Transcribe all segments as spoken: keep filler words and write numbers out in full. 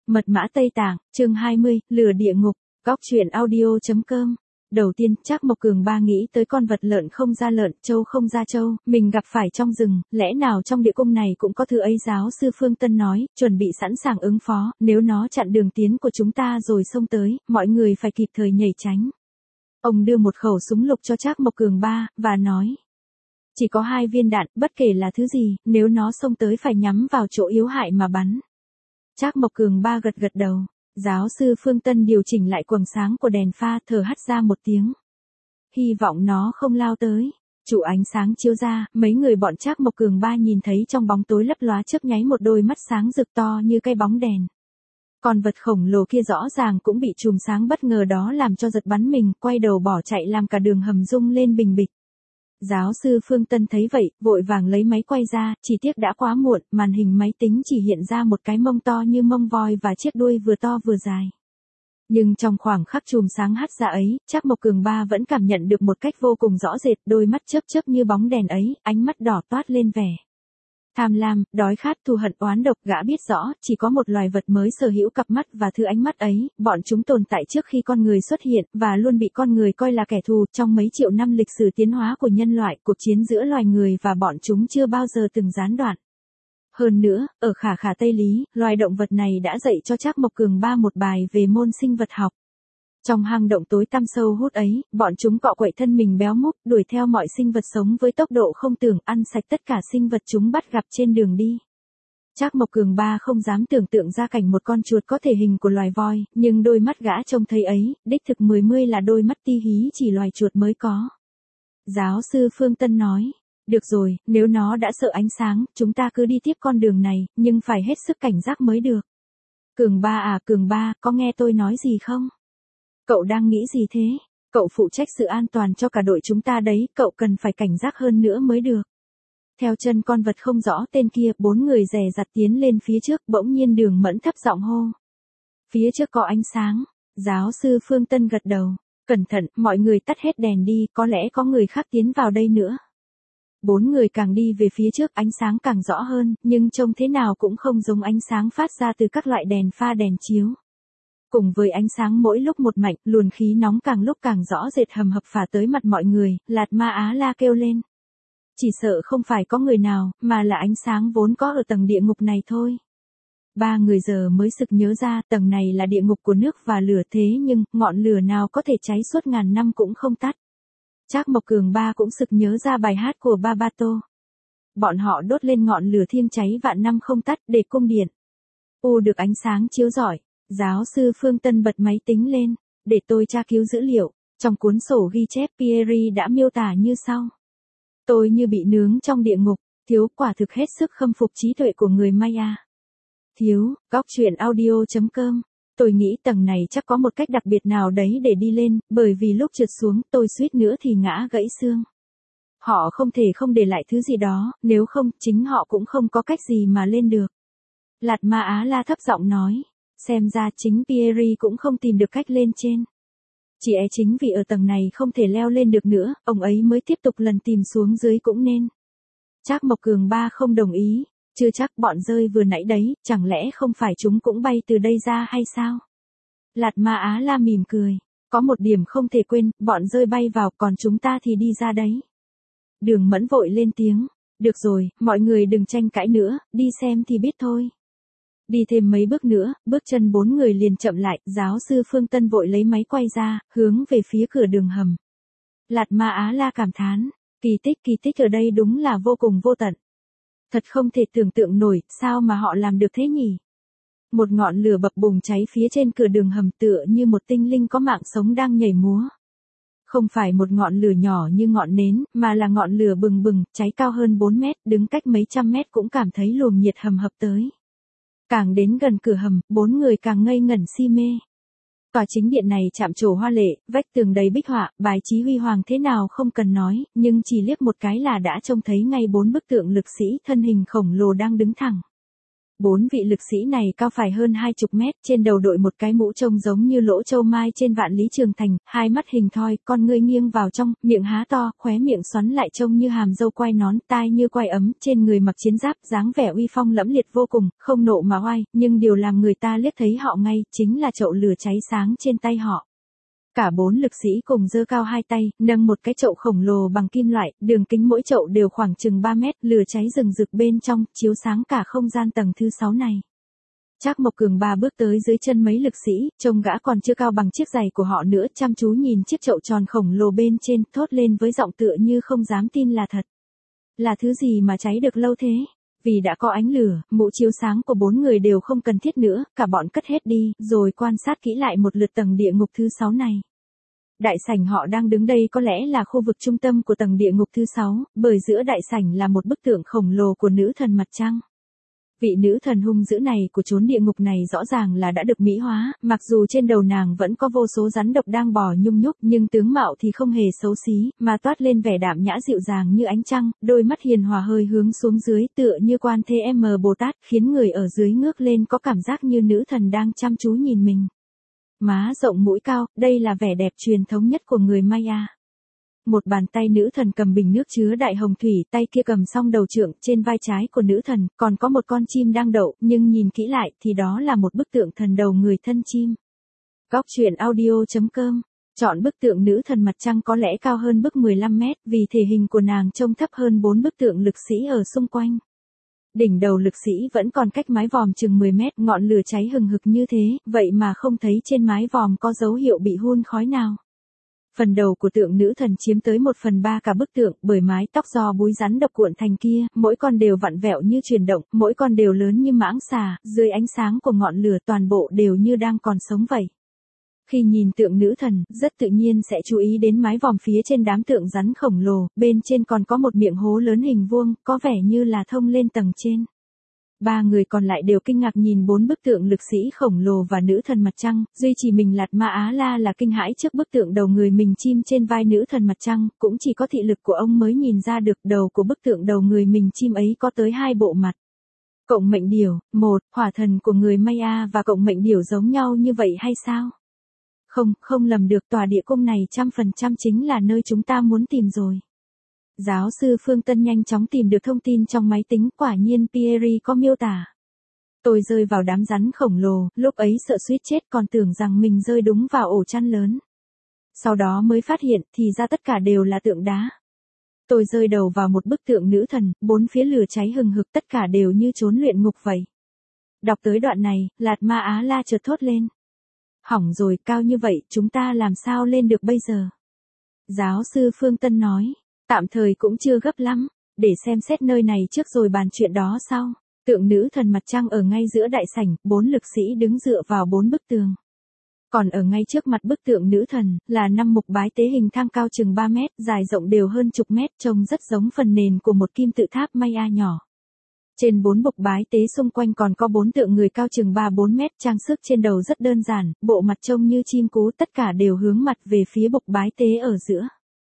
Mật mã Tây Tạng, chương hai mươi, lửa địa ngục, góc truyện audio.com. Đầu tiên, Trác Mộc Cường Ba nghĩ tới con vật lợn không ra lợn, trâu không ra trâu, mình gặp phải trong rừng, lẽ nào trong địa cung này cũng có thứ ấy. Giáo sư Phương Tân nói, chuẩn bị sẵn sàng ứng phó, nếu nó chặn đường tiến của chúng ta rồi xông tới, mọi người phải kịp thời nhảy tránh. Ông đưa một khẩu súng lục cho Trác Mộc Cường Ba, và nói. Chỉ có hai viên đạn, bất kể là thứ gì, nếu nó xông tới phải nhắm vào chỗ yếu hại mà bắn. Trác Mộc Cường Ba gật gật đầu. Giáo sư Phương Tân điều chỉnh lại quầng sáng của đèn pha, thở hắt ra một tiếng. Hy vọng nó không lao tới. Chủ ánh sáng chiếu ra, mấy người bọn Trác Mộc Cường Ba nhìn thấy trong bóng tối lấp lóa chớp nháy một đôi mắt sáng rực to như cái bóng đèn. Con vật khổng lồ kia rõ ràng cũng bị chùm sáng bất ngờ đó làm cho giật bắn mình, quay đầu bỏ chạy làm cả đường hầm rung lên bình bịch. Giáo sư Phương Tân thấy vậy, vội vàng lấy máy quay ra, chỉ tiếc đã quá muộn, màn hình máy tính chỉ hiện ra một cái mông to như mông voi và chiếc đuôi vừa to vừa dài. Nhưng trong khoảng khắc chùm sáng hắt ra ấy, Trác Mộc Cường Ba vẫn cảm nhận được một cách vô cùng rõ rệt, đôi mắt chớp chớp như bóng đèn ấy, ánh mắt đỏ toát lên vẻ tham lam, đói khát, thù hận, oán độc. Gã biết rõ, chỉ có một loài vật mới sở hữu cặp mắt và thứ ánh mắt ấy, bọn chúng tồn tại trước khi con người xuất hiện, và luôn bị con người coi là kẻ thù. Trong mấy triệu năm lịch sử tiến hóa của nhân loại, cuộc chiến giữa loài người và bọn chúng chưa bao giờ từng gián đoạn. Hơn nữa, ở khả khả Tây Lý, loài động vật này đã dạy cho Trác Mộc Cường Ba một bài về môn sinh vật học. Trong hang động tối tăm sâu hút ấy, bọn chúng cọ quậy thân mình béo múp, đuổi theo mọi sinh vật sống với tốc độ không tưởng, ăn sạch tất cả sinh vật chúng bắt gặp trên đường đi. Trác Mộc Cường Ba không dám tưởng tượng ra cảnh một con chuột có thể hình của loài voi, nhưng đôi mắt gã trông thấy ấy, đích thực mười mươi là đôi mắt ti hí chỉ loài chuột mới có. Giáo sư Phương Tân nói, được rồi, nếu nó đã sợ ánh sáng, chúng ta cứ đi tiếp con đường này, nhưng phải hết sức cảnh giác mới được. Cường Ba à, Cường Ba, có nghe tôi nói gì không? Cậu đang nghĩ gì thế? Cậu phụ trách sự an toàn cho cả đội chúng ta đấy, cậu cần phải cảnh giác hơn nữa mới được. Theo chân con vật không rõ tên kia, bốn người dè dặt tiến lên phía trước, bỗng nhiên Đường Mẫn thấp giọng hô. Phía trước có ánh sáng. Giáo sư Phương Tân gật đầu. Cẩn thận, mọi người tắt hết đèn đi, có lẽ có người khác tiến vào đây nữa. Bốn người càng đi về phía trước, ánh sáng càng rõ hơn, nhưng trông thế nào cũng không giống ánh sáng phát ra từ các loại đèn pha đèn chiếu. Cùng với ánh sáng mỗi lúc một mạnh, luồng khí nóng càng lúc càng rõ rệt hầm hập phả tới mặt mọi người. Lạt Ma Á La kêu lên. Chỉ sợ không phải có người nào, mà là ánh sáng vốn có ở tầng địa ngục này thôi. Ba người giờ mới sực nhớ ra, tầng này là địa ngục của nước và lửa, thế nhưng, ngọn lửa nào có thể cháy suốt ngàn năm cũng không tắt. Trác Mộc Cường Ba cũng sực nhớ ra bài hát của Babato. Bọn họ đốt lên ngọn lửa thiêng cháy vạn năm không tắt để cung điện. U được ánh sáng chiếu rọi. Giáo sư Phương Tân bật máy tính lên, để tôi tra cứu dữ liệu. Trong cuốn sổ ghi chép, Pierre đã miêu tả như sau. Tôi như bị nướng trong địa ngục, thiếu, quả thực hết sức khâm phục trí tuệ của người Maya. Thiếu, góc truyện audio.com. Tôi nghĩ tầng này chắc có một cách đặc biệt nào đấy để đi lên, bởi vì lúc trượt xuống tôi suýt nữa thì ngã gãy xương. Họ không thể không để lại thứ gì đó, nếu không, chính họ cũng không có cách gì mà lên được. Lạt Ma Á La thấp giọng nói. Xem ra chính Pierre cũng không tìm được cách lên trên. Chỉ é chính vì ở tầng này không thể leo lên được nữa, ông ấy mới tiếp tục lần tìm xuống dưới cũng nên. Trác Mộc Cường Ba không đồng ý. Chưa chắc, bọn rơi vừa nãy đấy, chẳng lẽ không phải chúng cũng bay từ đây ra hay sao? Lạt Ma Á La mỉm cười. Có một điểm không thể quên, bọn rơi bay vào, còn chúng ta thì đi ra đấy. Đường Mẫn vội lên tiếng. Được rồi, mọi người đừng tranh cãi nữa, đi xem thì biết thôi. Đi thêm mấy bước nữa, bước chân bốn người liền chậm lại. Giáo sư Phương Tân vội lấy máy quay ra, hướng về phía cửa đường hầm. Lạt Ma Á La cảm thán. Kỳ tích, kỳ tích ở đây đúng là vô cùng vô tận. Thật không thể tưởng tượng nổi, sao mà họ làm được thế nhỉ? Một ngọn lửa bập bùng cháy phía trên cửa đường hầm, tựa như một tinh linh có mạng sống đang nhảy múa. Không phải một ngọn lửa nhỏ như ngọn nến, mà là ngọn lửa bừng bừng, cháy cao hơn bốn mét, đứng cách mấy trăm mét cũng cảm thấy luồng nhiệt hầm hập tới. Càng đến gần cửa hầm, bốn người càng ngây ngẩn si mê. Tòa chính điện này chạm trổ hoa lệ, vách tường đầy bích họa, bài trí huy hoàng thế nào không cần nói, nhưng chỉ liếc một cái là đã trông thấy ngay bốn bức tượng lực sĩ thân hình khổng lồ đang đứng thẳng. Bốn vị lực sĩ này cao phải hơn hai chục mét, trên đầu đội một cái mũ trông giống như lỗ châu mai trên vạn lý trường thành, hai mắt hình thoi, con ngươi nghiêng vào trong, miệng há to, khóe miệng xoắn lại trông như hàm dâu quai nón, tai như quai ấm, trên người mặc chiến giáp, dáng vẻ uy phong lẫm liệt vô cùng, không nộ mà oai, nhưng điều làm người ta liếc thấy họ ngay, chính là chậu lửa cháy sáng trên tay họ. Cả bốn lực sĩ cùng giơ cao hai tay, nâng một cái chậu khổng lồ bằng kim loại, đường kính mỗi chậu đều khoảng chừng ba mét, lửa cháy rừng rực bên trong, chiếu sáng cả không gian tầng thứ sáu này. Trác Mộc Cường ba bước tới dưới chân mấy lực sĩ, trông gã còn chưa cao bằng chiếc giày của họ nữa, chăm chú nhìn chiếc chậu tròn khổng lồ bên trên, thốt lên với giọng tựa như không dám tin là thật. Là thứ gì mà cháy được lâu thế? Vì đã có ánh lửa, mũ chiếu sáng của bốn người đều không cần thiết nữa, cả bọn cất hết đi, rồi quan sát kỹ lại một lượt tầng địa ngục thứ sáu này. Đại sảnh họ đang đứng đây có lẽ là khu vực trung tâm của tầng địa ngục thứ sáu, bởi giữa đại sảnh là một bức tượng khổng lồ của nữ thần mặt trăng. Vị nữ thần hung dữ này của chốn địa ngục này rõ ràng là đã được mỹ hóa, mặc dù trên đầu nàng vẫn có vô số rắn độc đang bò nhung nhúc, nhưng tướng mạo thì không hề xấu xí, mà toát lên vẻ đạm nhã dịu dàng như ánh trăng, đôi mắt hiền hòa hơi hướng xuống dưới tựa như Quan Thế Âm Bồ Tát, khiến người ở dưới ngước lên có cảm giác như nữ thần đang chăm chú nhìn mình. Má rộng mũi cao, đây là vẻ đẹp truyền thống nhất của người Maya. Một bàn tay nữ thần cầm bình nước chứa đại hồng thủy, tay kia cầm song đầu trượng, trên vai trái của nữ thần, còn có một con chim đang đậu, nhưng nhìn kỹ lại, thì đó là một bức tượng thần đầu người thân chim. Góc truyện audio chấm com. Chọn bức tượng nữ thần mặt trăng có lẽ cao hơn bức mười lăm mét, vì thể hình của nàng trông thấp hơn bốn bức tượng lực sĩ ở xung quanh. Đỉnh đầu lực sĩ vẫn còn cách mái vòm chừng mười mét, ngọn lửa cháy hừng hực như thế, vậy mà không thấy trên mái vòm có dấu hiệu bị hun khói nào. Phần đầu của tượng nữ thần chiếm tới một phần ba cả bức tượng, bởi mái tóc do búi rắn độc cuộn thành kia, mỗi con đều vặn vẹo như chuyển động, mỗi con đều lớn như mãng xà, dưới ánh sáng của ngọn lửa toàn bộ đều như đang còn sống vậy. Khi nhìn tượng nữ thần, rất tự nhiên sẽ chú ý đến mái vòm phía trên đám tượng rắn khổng lồ, bên trên còn có một miệng hố lớn hình vuông, có vẻ như là thông lên tầng trên. Ba người còn lại đều kinh ngạc nhìn bốn bức tượng lực sĩ khổng lồ và nữ thần mặt trăng, duy chỉ mình Lạt Ma Á La là kinh hãi trước bức tượng đầu người mình chim trên vai nữ thần mặt trăng, cũng chỉ có thị lực của ông mới nhìn ra được đầu của bức tượng đầu người mình chim ấy có tới hai bộ mặt. Cộng mệnh điểu, một, hỏa thần của người Maya và cộng mệnh điểu giống nhau như vậy hay sao? Không, không lầm được, tòa địa cung này trăm phần trăm chính là nơi chúng ta muốn tìm rồi. Giáo sư Phương Tân nhanh chóng tìm được thông tin trong máy tính, quả nhiên Pierre có miêu tả. Tôi rơi vào đám rắn khổng lồ, lúc ấy sợ suýt chết còn tưởng rằng mình rơi đúng vào ổ chăn lớn. Sau đó mới phát hiện, thì ra tất cả đều là tượng đá. Tôi rơi đầu vào một bức tượng nữ thần, bốn phía lửa cháy hừng hực, tất cả đều như chốn luyện ngục vậy. Đọc tới đoạn này, Lạt Ma Á La chợt thốt lên. Hỏng rồi, cao như vậy, chúng ta làm sao lên được bây giờ? Giáo sư Phương Tân nói. Tạm thời cũng chưa gấp lắm, để xem xét nơi này trước rồi bàn chuyện đó sau. Tượng nữ thần mặt trăng ở ngay giữa đại sảnh, bốn lực sĩ đứng dựa vào bốn bức tường. Còn ở ngay trước mặt bức tượng nữ thần, là năm mục bái tế hình thang cao chừng ba mét, dài rộng đều hơn chục mét, trông rất giống phần nền của một kim tự tháp Maya nhỏ. Trên bốn mục bái tế xung quanh còn có bốn tượng người cao chừng ba bốn mét, trang sức trên đầu rất đơn giản, bộ mặt trông như chim cú, tất cả đều hướng mặt về phía mục bái tế ở giữa.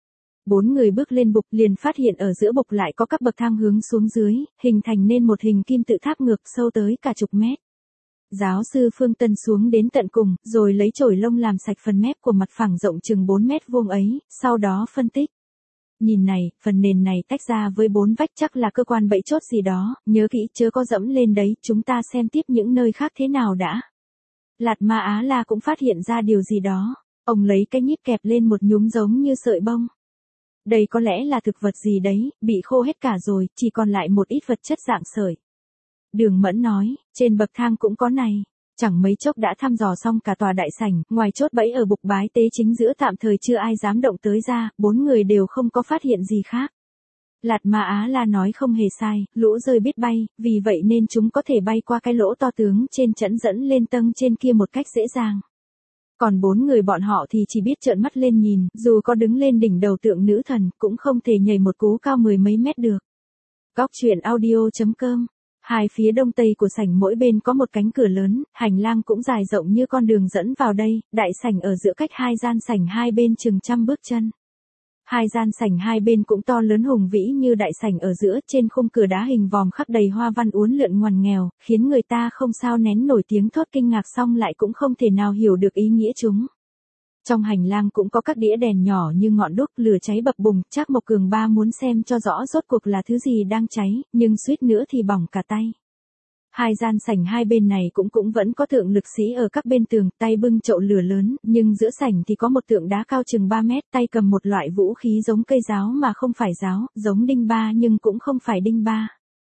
Bốn người bước lên bục liền phát hiện ở giữa bục lại có các bậc thang hướng xuống dưới, hình thành nên một hình kim tự tháp ngược sâu tới cả chục mét. Giáo sư Phương Tân xuống đến tận cùng, rồi lấy chổi lông làm sạch phần mép của mặt phẳng rộng chừng bốn mét vuông ấy, sau đó phân tích. Nhìn này, phần nền này tách ra với bốn vách chắc là cơ quan bẫy chốt gì đó, nhớ kỹ chớ có dẫm lên đấy, chúng ta xem tiếp những nơi khác thế nào đã. Lạt Ma Á La cũng phát hiện ra điều gì đó, ông lấy cái nhíp kẹp lên một nhúm giống như sợi bông. Đây có lẽ là thực vật gì đấy, bị khô hết cả rồi, chỉ còn lại một ít vật chất dạng sợi. Đường Mẫn nói, trên bậc thang cũng có này. Chẳng mấy chốc đã thăm dò xong cả tòa đại sảnh, ngoài chốt bẫy ở bục bái tế chính giữa tạm thời chưa ai dám động tới ra, bốn người đều không có phát hiện gì khác. Lạt Ma Á La nói không hề sai, lũ rơi biết bay, vì vậy nên chúng có thể bay qua cái lỗ to tướng trên chẵn dẫn lên tầng trên kia một cách dễ dàng. Còn bốn người bọn họ thì chỉ biết trợn mắt lên nhìn, dù có đứng lên đỉnh đầu tượng nữ thần, cũng không thể nhảy một cú cao mười mấy mét được. Góc truyện audio chấm com. Hai phía đông tây của sảnh mỗi bên có một cánh cửa lớn, hành lang cũng dài rộng như con đường dẫn vào đây, đại sảnh ở giữa cách hai gian sảnh hai bên chừng trăm bước chân. Hai gian sảnh hai bên cũng to lớn hùng vĩ như đại sảnh ở giữa, trên khung cửa đá hình vòm khắc đầy hoa văn uốn lượn ngoằn nghèo, khiến người ta không sao nén nổi tiếng thốt kinh ngạc xong lại cũng không thể nào hiểu được ý nghĩa chúng. Trong hành lang cũng có các đĩa đèn nhỏ như ngọn đuốc, lửa cháy bập bùng, Trác Mộc Cường ba muốn xem cho rõ rốt cuộc là thứ gì đang cháy, nhưng suýt nữa thì bỏng cả tay. Hai gian sảnh hai bên này cũng cũng vẫn có tượng lực sĩ ở các bên tường, tay bưng chậu lửa lớn, nhưng giữa sảnh thì có một tượng đá cao chừng ba mét, tay cầm một loại vũ khí giống cây giáo mà không phải giáo, giống đinh ba nhưng cũng không phải đinh ba.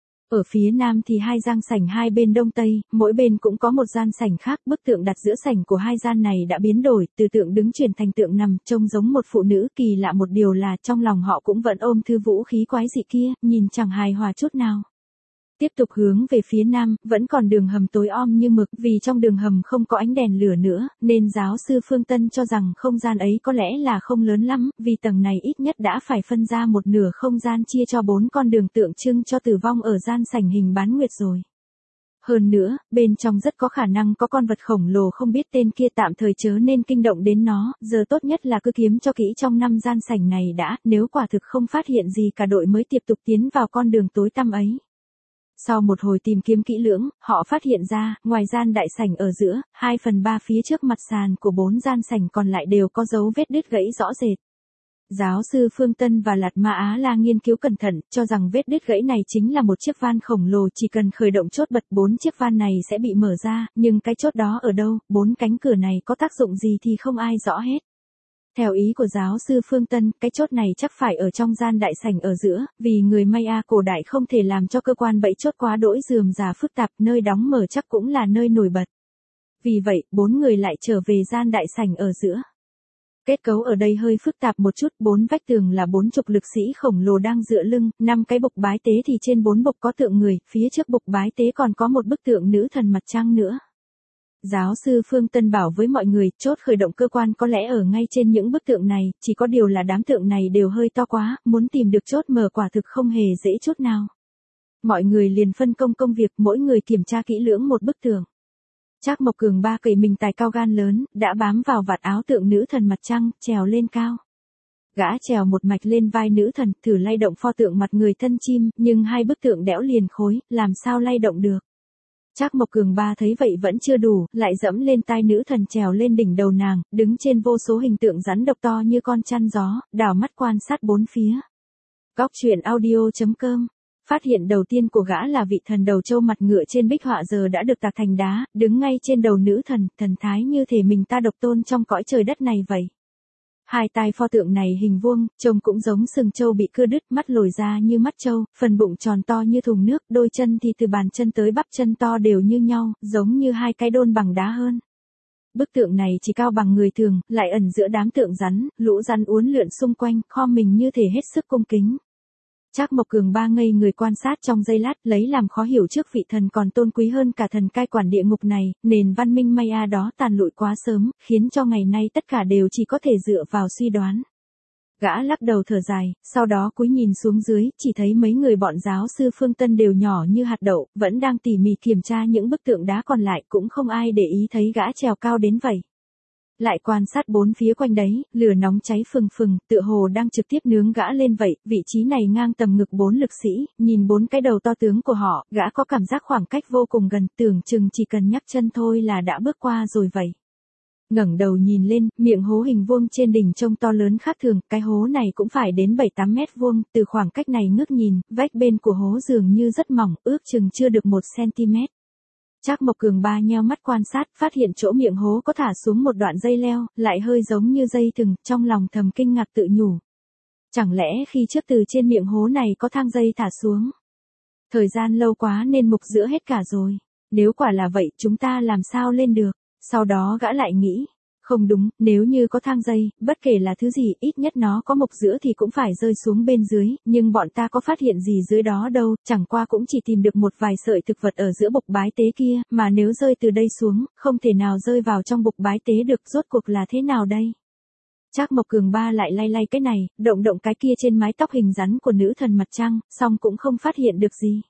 Ở phía nam thì hai gian sảnh hai bên đông tây, mỗi bên cũng có một gian sảnh khác, bức tượng đặt giữa sảnh của hai gian này đã biến đổi, từ tượng đứng chuyển thành tượng nằm, trông giống một phụ nữ, kỳ lạ một điều là trong lòng họ cũng vẫn ôm thư vũ khí quái dị kia, nhìn chẳng hài hòa chút nào. Tiếp tục hướng về phía nam, vẫn còn đường hầm tối om như mực, vì trong đường hầm không có ánh đèn lửa nữa, nên giáo sư Phương Tân cho rằng không gian ấy có lẽ là không lớn lắm, vì tầng này ít nhất đã phải phân ra một nửa không gian chia cho bốn con đường tượng trưng cho tử vong ở gian sảnh hình bán nguyệt rồi. Hơn nữa, bên trong rất có khả năng có con vật khổng lồ không biết tên kia, tạm thời chớ nên kinh động đến nó, giờ tốt nhất là cứ kiếm cho kỹ trong năm gian sảnh này đã, nếu quả thực không phát hiện gì cả đội mới tiếp tục tiến vào con đường tối tăm ấy. Sau một hồi tìm kiếm kỹ lưỡng, họ phát hiện ra, ngoài gian đại sảnh ở giữa, hai phần ba phía trước mặt sàn của bốn gian sảnh còn lại đều có dấu vết đứt gãy rõ rệt. Giáo sư Phương Tân và Lạt Ma Á La nghiên cứu cẩn thận, cho rằng vết đứt gãy này chính là một chiếc van khổng lồ, chỉ cần khởi động chốt bật bốn chiếc van này sẽ bị mở ra, nhưng cái chốt đó ở đâu, bốn cánh cửa này có tác dụng gì thì không ai rõ hết. Theo ý của giáo sư Phương Tân, cái chốt này chắc phải ở trong gian đại sảnh ở giữa, vì người Maya cổ đại không thể làm cho cơ quan bẫy chốt quá đỗi rườm rà phức tạp, nơi đóng mở chắc cũng là nơi nổi bật. Vì vậy, bốn người lại trở về gian đại sảnh ở giữa. Kết cấu ở đây hơi phức tạp một chút, bốn vách tường là bốn chục lực sĩ khổng lồ đang dựa lưng, năm cái bục bái tế thì trên bốn bục có tượng người, phía trước bục bái tế còn có một bức tượng nữ thần mặt trăng nữa. Giáo sư Phương Tân bảo với mọi người, chốt khởi động cơ quan có lẽ ở ngay trên những bức tượng này, chỉ có điều là đám tượng này đều hơi to quá, muốn tìm được chốt mở quả thực không hề dễ chút nào. Mọi người liền phân công công việc, mỗi người kiểm tra kỹ lưỡng một bức tượng. Trác Mộc Cường ba cậy mình tài cao gan lớn, đã bám vào vạt áo tượng nữ thần mặt trăng, trèo lên cao. Gã trèo một mạch lên vai nữ thần, thử lay động pho tượng mặt người thân chim, nhưng hai bức tượng đẽo liền khối, làm sao lay động được. Trác Mộc Cường ba thấy vậy vẫn chưa đủ, lại dẫm lên tai nữ thần trèo lên đỉnh đầu nàng, đứng trên vô số hình tượng rắn độc to như con chăn gió, đảo mắt quan sát bốn phía. Góc truyện audio chấm com. Phát hiện đầu tiên của gã là vị thần đầu trâu mặt ngựa trên bích họa giờ đã được tạc thành đá, đứng ngay trên đầu nữ thần, thần thái như thể mình ta độc tôn trong cõi trời đất này vậy. Hai tai pho tượng này hình vuông, trông cũng giống sừng trâu bị cưa đứt, mắt lồi ra như mắt trâu, phần bụng tròn to như thùng nước, đôi chân thì từ bàn chân tới bắp chân to đều như nhau, giống như hai cái đôn bằng đá hơn. Bức tượng này chỉ cao bằng người thường, lại ẩn giữa đám tượng rắn, lũ rắn uốn lượn xung quanh, khom mình như thể hết sức cung kính. Trác Mộc Cường ba ngây người quan sát trong giây lát, lấy làm khó hiểu trước vị thần còn tôn quý hơn cả thần cai quản địa ngục này, nền văn minh Maya đó tàn lụi quá sớm, khiến cho ngày nay tất cả đều chỉ có thể dựa vào suy đoán. Gã lắc đầu thở dài, sau đó cúi nhìn xuống dưới, chỉ thấy mấy người bọn giáo sư Phương Tân đều nhỏ như hạt đậu, vẫn đang tỉ mỉ kiểm tra những bức tượng đá còn lại, cũng không ai để ý thấy gã trèo cao đến vậy. Lại quan sát bốn phía quanh đấy, lửa nóng cháy phừng phừng, tựa hồ đang trực tiếp nướng gã lên vậy, vị trí này ngang tầm ngực bốn lực sĩ, nhìn bốn cái đầu to tướng của họ, gã có cảm giác khoảng cách vô cùng gần, tưởng chừng chỉ cần nhấc chân thôi là đã bước qua rồi vậy. Ngẩng đầu nhìn lên, miệng hố hình vuông trên đỉnh trông to lớn khác thường, cái hố này cũng phải đến bảy tám mét vuông, từ khoảng cách này ngước nhìn, vách bên của hố dường như rất mỏng, ước chừng chưa được một xăng-ti-mét. Trác Mộc Cường ba nheo mắt quan sát, phát hiện chỗ miệng hố có thả xuống một đoạn dây leo, lại hơi giống như dây thừng, trong lòng thầm kinh ngạc tự nhủ. Chẳng lẽ khi trước từ trên miệng hố này có thang dây thả xuống? Thời gian lâu quá nên mục giữa hết cả rồi. Nếu quả là vậy, chúng ta làm sao lên được? Sau đó gã lại nghĩ. Không đúng, nếu như có thang dây, bất kể là thứ gì, ít nhất nó có mục giữa thì cũng phải rơi xuống bên dưới, nhưng bọn ta có phát hiện gì dưới đó đâu, chẳng qua cũng chỉ tìm được một vài sợi thực vật ở giữa bục bái tế kia, mà nếu rơi từ đây xuống, không thể nào rơi vào trong bục bái tế được, rốt cuộc là thế nào đây? Trác Mộc Cường ba lại lay lay cái này, động động cái kia trên mái tóc hình rắn của nữ thần mặt trăng, xong cũng không phát hiện được gì.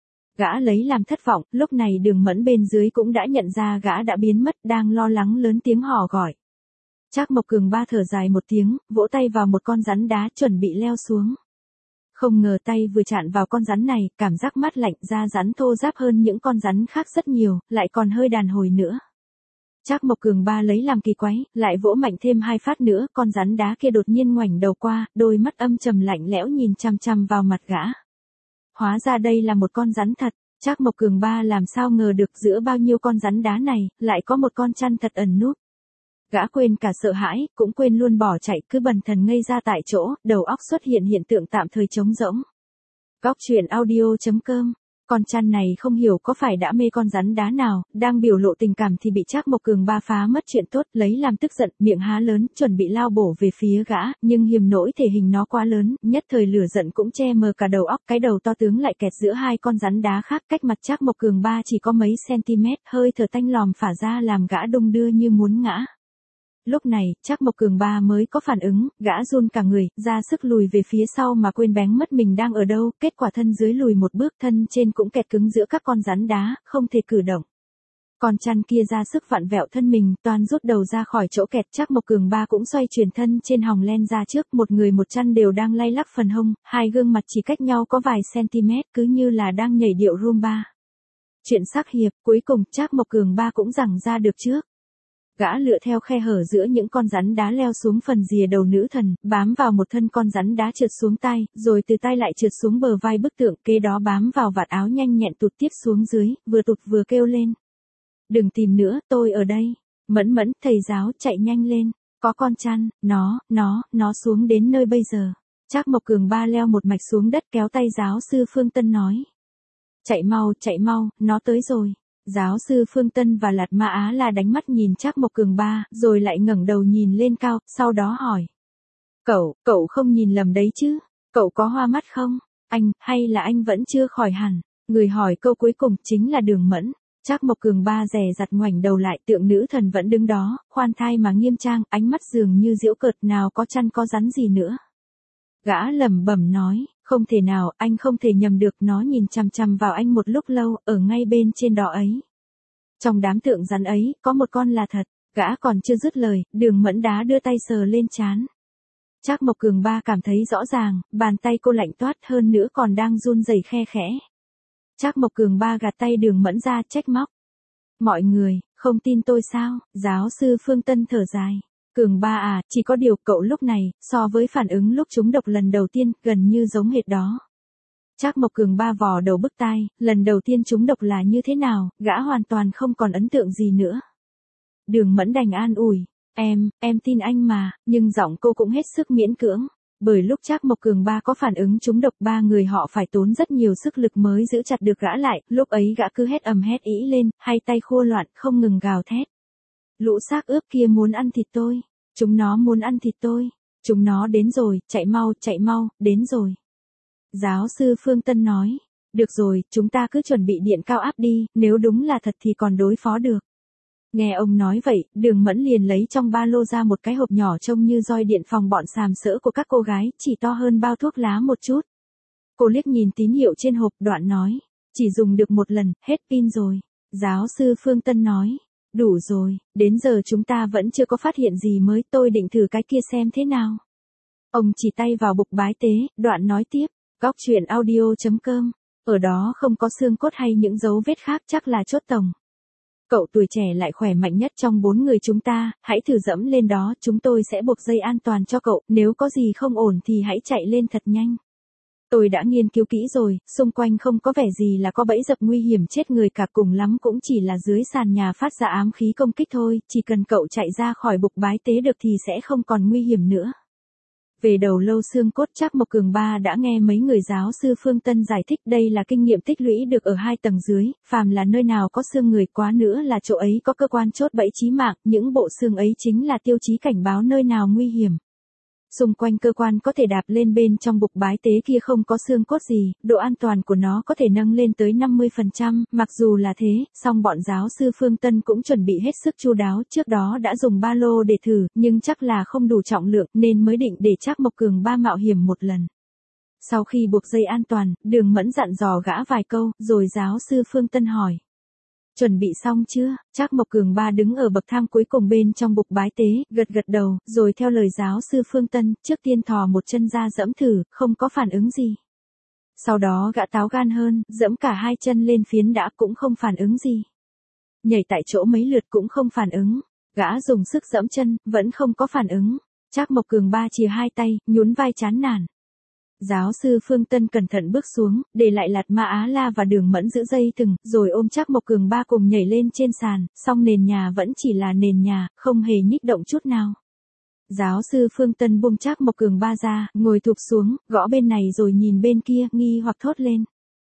Gã lấy làm thất vọng, lúc này Đường Mẫn bên dưới cũng đã nhận ra gã đã biến mất, đang lo lắng lớn tiếng hò gọi. Trác Mộc Cường Ba thở dài một tiếng, vỗ tay vào một con rắn đá chuẩn bị leo xuống. Không ngờ tay vừa chạm vào con rắn này, cảm giác mát lạnh, da rắn thô ráp hơn những con rắn khác rất nhiều, lại còn hơi đàn hồi nữa. Trác Mộc Cường Ba lấy làm kỳ quái, lại vỗ mạnh thêm hai phát nữa, con rắn đá kia đột nhiên ngoảnh đầu qua, đôi mắt âm trầm lạnh lẽo nhìn chằm chằm vào mặt gã. Hóa ra đây là một con rắn thật, Trác Mộc Cường Ba làm sao ngờ được giữa bao nhiêu con rắn đá này, lại có một con chăn thật ẩn núp. Gã quên cả sợ hãi, cũng quên luôn bỏ chạy, cứ bần thần ngây ra tại chỗ, đầu óc xuất hiện hiện tượng tạm thời trống rỗng. Góc truyện audio chấm com. Con chăn này không hiểu có phải đã mê con rắn đá nào, đang biểu lộ tình cảm thì bị Trác Mộc Cường Ba phá mất chuyện tốt, lấy làm tức giận, miệng há lớn, chuẩn bị lao bổ về phía gã, nhưng hiềm nỗi thể hình nó quá lớn, nhất thời lửa giận cũng che mờ cả đầu óc, cái đầu to tướng lại kẹt giữa hai con rắn đá khác, cách mặt Trác Mộc Cường Ba chỉ có mấy cm, hơi thở tanh lòm phả ra làm gã đung đưa như muốn ngã. Lúc này, Trác Mộc Cường Ba mới có phản ứng, gã run cả người, ra sức lùi về phía sau mà quên bén mất mình đang ở đâu, kết quả thân dưới lùi một bước, thân trên cũng kẹt cứng giữa các con rắn đá, không thể cử động. Con chăn kia ra sức vặn vẹo thân mình, toan rút đầu ra khỏi chỗ kẹt, Trác Mộc Cường Ba cũng xoay chuyển thân trên hòng len ra trước, một người một chăn đều đang lay lắc phần hông, hai gương mặt chỉ cách nhau có vài cm, cứ như là đang nhảy điệu rumba. Chuyện sắc hiệp, cuối cùng Trác Mộc Cường Ba cũng giằng ra được trước. Gã lựa theo khe hở giữa những con rắn đá leo xuống phần rìa đầu nữ thần, bám vào một thân con rắn đá trượt xuống tay, rồi từ tay lại trượt xuống bờ vai bức tượng, kế đó bám vào vạt áo nhanh nhẹn tụt tiếp xuống dưới, vừa tụt vừa kêu lên. Đừng tìm nữa, tôi ở đây. Mẫn mẫn, thầy giáo, chạy nhanh lên. Có con chăn, nó, nó, nó xuống đến nơi bây giờ. Trác Mộc Cường Ba leo một mạch xuống đất kéo tay giáo sư Phương Tân nói. Chạy mau, chạy mau, nó tới rồi. Giáo sư Phương Tân và Lạt Ma Á La đánh mắt nhìn Trác Mộc Cường Ba, rồi lại ngẩng đầu nhìn lên cao, sau đó hỏi. Cậu, cậu không nhìn lầm đấy chứ? Cậu có hoa mắt không? Anh, hay là anh vẫn chưa khỏi hẳn? Người hỏi câu cuối cùng chính là Đường Mẫn. Trác Mộc Cường Ba dè dặt ngoảnh đầu lại, tượng nữ thần vẫn đứng đó, khoan thai mà nghiêm trang, ánh mắt dường như giễu cợt, nào có chăn có rắn gì nữa. Gã lẩm bẩm nói, không thể nào, anh không thể nhầm được, nó nhìn chằm chằm vào anh một lúc lâu, ở ngay bên trên đó ấy. Trong đám tượng rắn ấy, có một con là thật, gã còn chưa dứt lời, Đường Mẫn đá đưa tay sờ lên trán. Trác Mộc Cường Ba cảm thấy rõ ràng, bàn tay cô lạnh toát hơn nữa còn đang run rẩy khe khẽ. Trác Mộc Cường Ba gạt tay Đường Mẫn ra trách móc. Mọi người, không tin tôi sao? Giáo sư Phương Tân thở dài. Cường Ba à, chỉ có điều cậu lúc này, so với phản ứng lúc trúng độc lần đầu tiên, gần như giống hệt đó. Trác Mộc Cường Ba vò đầu bứt tai, lần đầu tiên trúng độc là như thế nào, gã hoàn toàn không còn ấn tượng gì nữa. Đường Mẫn đành an ủi, em, em tin anh mà, nhưng giọng cô cũng hết sức miễn cưỡng. Bởi lúc Trác Mộc Cường Ba có phản ứng trúng độc, ba người họ phải tốn rất nhiều sức lực mới giữ chặt được gã lại, lúc ấy gã cứ hét ầm hét ĩ lên, hai tay khua loạn, không ngừng gào thét. Lũ xác ướp kia muốn ăn thịt tôi, chúng nó muốn ăn thịt tôi, chúng nó đến rồi, chạy mau, chạy mau, đến rồi. Giáo sư Phương Tân nói, được rồi, chúng ta cứ chuẩn bị điện cao áp đi, nếu đúng là thật thì còn đối phó được. Nghe ông nói vậy, Đường Mẫn liền lấy trong ba lô ra một cái hộp nhỏ trông như roi điện phòng bọn sàm sỡ của các cô gái, chỉ to hơn bao thuốc lá một chút. Cô liếc nhìn tín hiệu trên hộp, đoạn nói, chỉ dùng được một lần, hết pin rồi. Giáo sư Phương Tân nói, đủ rồi, đến giờ chúng ta vẫn chưa có phát hiện gì mới, tôi định thử cái kia xem thế nào. Ông chỉ tay vào bục bái tế, đoạn nói tiếp, góc truyện audio chấm com, ở đó không có xương cốt hay những dấu vết khác, chắc là chốt tổng. Cậu tuổi trẻ lại khỏe mạnh nhất trong bốn người chúng ta, hãy thử dẫm lên đó, chúng tôi sẽ buộc dây an toàn cho cậu, nếu có gì không ổn thì hãy chạy lên thật nhanh. Tôi đã nghiên cứu kỹ rồi, xung quanh không có vẻ gì là có bẫy dập nguy hiểm chết người cả, cùng lắm cũng chỉ là dưới sàn nhà phát ra ám khí công kích thôi, chỉ cần cậu chạy ra khỏi bục bái tế được thì sẽ không còn nguy hiểm nữa. Về đầu lâu xương cốt, Trác Mộc Cường Ba đã nghe mấy người giáo sư Phương Tân giải thích, đây là kinh nghiệm tích lũy được ở hai tầng dưới, phàm là nơi nào có xương người, quá nữa là chỗ ấy có cơ quan chốt bẫy chí mạng, những bộ xương ấy chính là tiêu chí cảnh báo nơi nào nguy hiểm. Xung quanh cơ quan có thể đạp lên bên trong bục bái tế kia không có xương cốt gì, độ an toàn của nó có thể nâng lên tới năm mươi phần trăm, mặc dù là thế, song bọn giáo sư Phương Tân cũng chuẩn bị hết sức chu đáo, trước đó đã dùng ba lô để thử, nhưng chắc là không đủ trọng lượng, nên mới định để Trác Mộc Cường Ba mạo hiểm một lần. Sau khi buộc dây an toàn, Đường Mẫn dặn dò gã vài câu, rồi giáo sư Phương Tân hỏi. Chuẩn bị xong chưa? Trác Mộc Cường Ba đứng ở bậc thang cuối cùng bên trong bục bái tế, gật gật đầu, rồi theo lời giáo sư Phương Tân, trước tiên thò một chân ra dẫm thử, không có phản ứng gì. Sau đó gã táo gan hơn, dẫm cả hai chân lên phiến đá cũng không phản ứng gì. Nhảy tại chỗ mấy lượt cũng không phản ứng. Gã dùng sức dẫm chân, vẫn không có phản ứng. Trác Mộc Cường Ba chìa hai tay, nhún vai chán nản. Giáo sư Phương Tân cẩn thận bước xuống, để lại Lạt Ma Á La và Đường Mẫn giữ dây thừng, rồi ôm Trác Mộc Cường Ba cùng nhảy lên trên sàn, song nền nhà vẫn chỉ là nền nhà, không hề nhích động chút nào. Giáo sư Phương Tân buông Trác Mộc Cường Ba ra, ngồi thụp xuống, gõ bên này rồi nhìn bên kia, nghi hoặc thốt lên.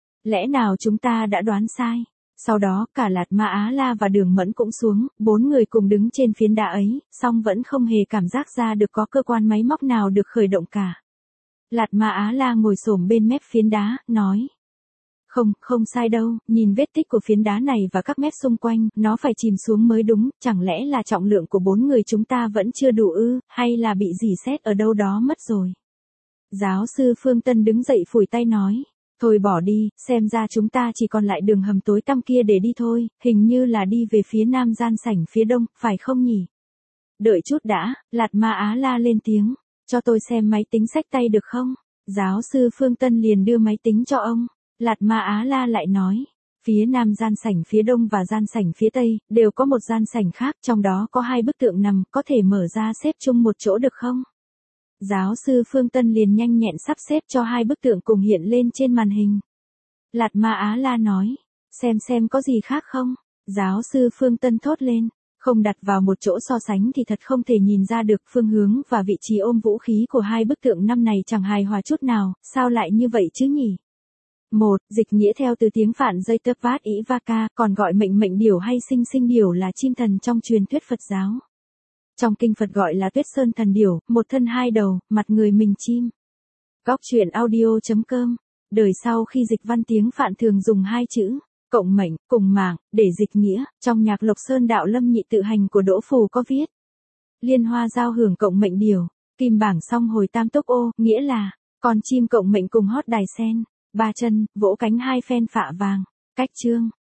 Lẽ nào chúng ta đã đoán sai? Sau đó, cả Lạt Ma Á La và Đường Mẫn cũng xuống, bốn người cùng đứng trên phiến đá ấy, song vẫn không hề cảm giác ra được có cơ quan máy móc nào được khởi động cả. Lạt Ma Á La ngồi xổm bên mép phiến đá, nói. Không, không sai đâu, nhìn vết tích của phiến đá này và các mép xung quanh, nó phải chìm xuống mới đúng, chẳng lẽ là trọng lượng của bốn người chúng ta vẫn chưa đủ ư, hay là bị rỉ sét ở đâu đó mất rồi. Giáo sư Phương Tân đứng dậy phủi tay nói. Thôi bỏ đi, xem ra chúng ta chỉ còn lại đường hầm tối tăm kia để đi thôi, hình như là đi về phía nam gian sảnh phía đông, phải không nhỉ? Đợi chút đã, Lạt Ma Á La lên tiếng, cho tôi xem máy tính xách tay được không? Giáo sư Phương Tân liền đưa máy tính cho ông. Lạt Ma Á La lại nói, phía nam gian sảnh phía đông và gian sảnh phía tây, đều có một gian sảnh khác, trong đó có hai bức tượng nằm, có thể mở ra xếp chung một chỗ được không? Giáo sư Phương Tân liền nhanh nhẹn sắp xếp cho hai bức tượng cùng hiện lên trên màn hình. Lạt Ma Á La nói, xem xem có gì khác không? Giáo sư Phương Tân thốt lên, không đặt vào một chỗ so sánh thì thật không thể nhìn ra được phương hướng và vị trí ôm vũ khí của hai bức tượng năm này chẳng hài hòa chút nào, sao lại như vậy chứ nhỉ? Một, dịch nghĩa theo từ tiếng Phạn dây tớp vát ý Vaka, còn gọi mệnh mệnh điểu hay sinh sinh điểu là chim thần trong truyền thuyết Phật giáo. Trong kinh Phật gọi là Tuyết Sơn thần điểu, một thân hai đầu, mặt người mình chim. Góc truyện audio chấm com. Đời sau khi dịch văn tiếng Phạn thường dùng hai chữ, cộng mệnh, cùng mạng, để dịch nghĩa, trong nhạc Lộc Sơn Đạo Lâm Nhị Tự Hành của Đỗ Phù có viết. Liên hoa giao hưởng cộng mệnh điểu, kim bảng song hồi tam túc ô, nghĩa là, con chim cộng mệnh cùng hót đài sen, ba chân, vỗ cánh hai phen phạ vàng, cách chương.